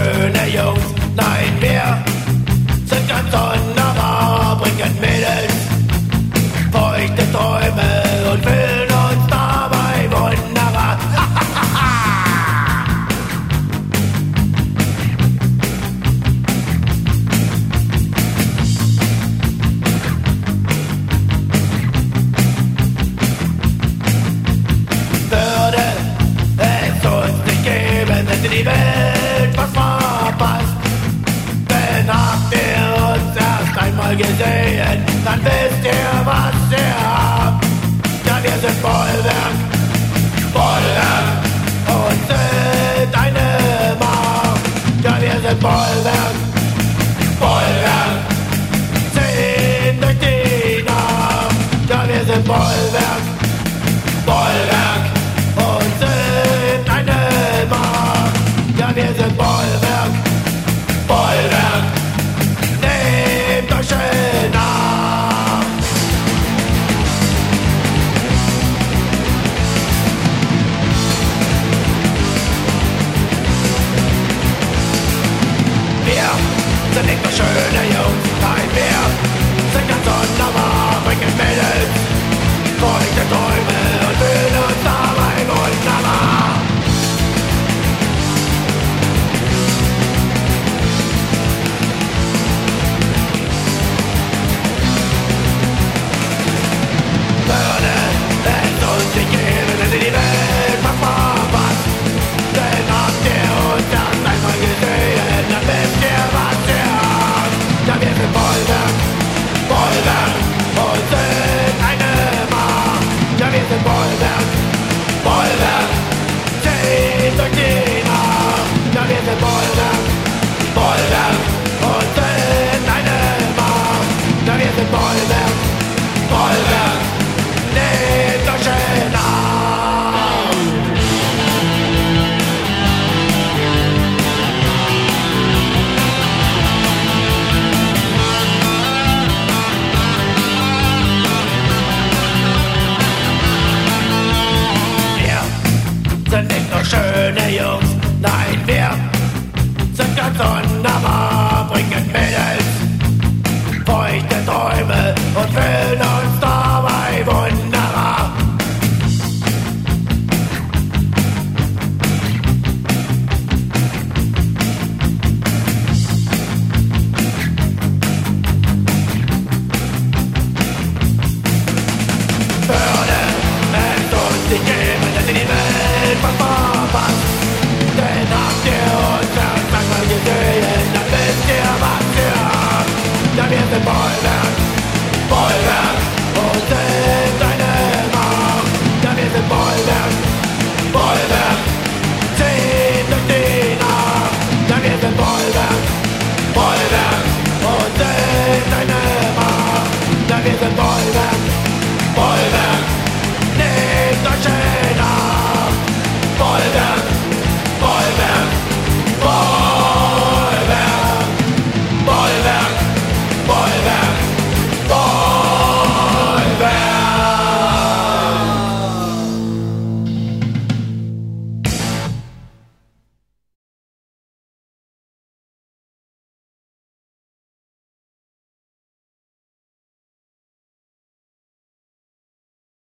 schöne Jungs, nein, wir sind ganz sonderbar, bringen Mädels feuchte Träume und fühlen uns dabei wunderbar. Würde es uns nicht geben, hätte die Welt was verpasst. Denn habt ihr uns erst einmal gesehen, dann wisst ihr, was ihr habt. Ja, wir sind Bollwerk, Bollwerk und sind eine Macht. Ja, wir sind Bollwerk, Bollwerk, ziehen durch die Nacht. Ja, wir sind Bollwerk, Bollwerk und sind eine Macht. Ja, wir sind Bollwerk, Bollwerk, nehmt euch schön nach. Wir sind nicht nur schöne Jungs, nein, wir sind ganz sonderbar, bringen Mädels feuchte Träume und fühlen uns dabei wunderbar. Würde es uns nicht geben, hätte die Welt was verpasst. Denn habt ihr uns erst einmal gesehen, dann wisst ihr, was ihr habt. Ja, wir sind Bollwerk, Bollwerk und sind eine Macht. Ja, wir sind Bollwerk, Bollwerk, ziehen durch die Nacht. Ja, wir sind Bollwerk, Bollwerk und sind eine Macht. Ja, wir sind Bollwerk, Bollwerk, nehmt euch schön nach. Wir sind nicht nur schöne Jungs, nein, wir sind ganz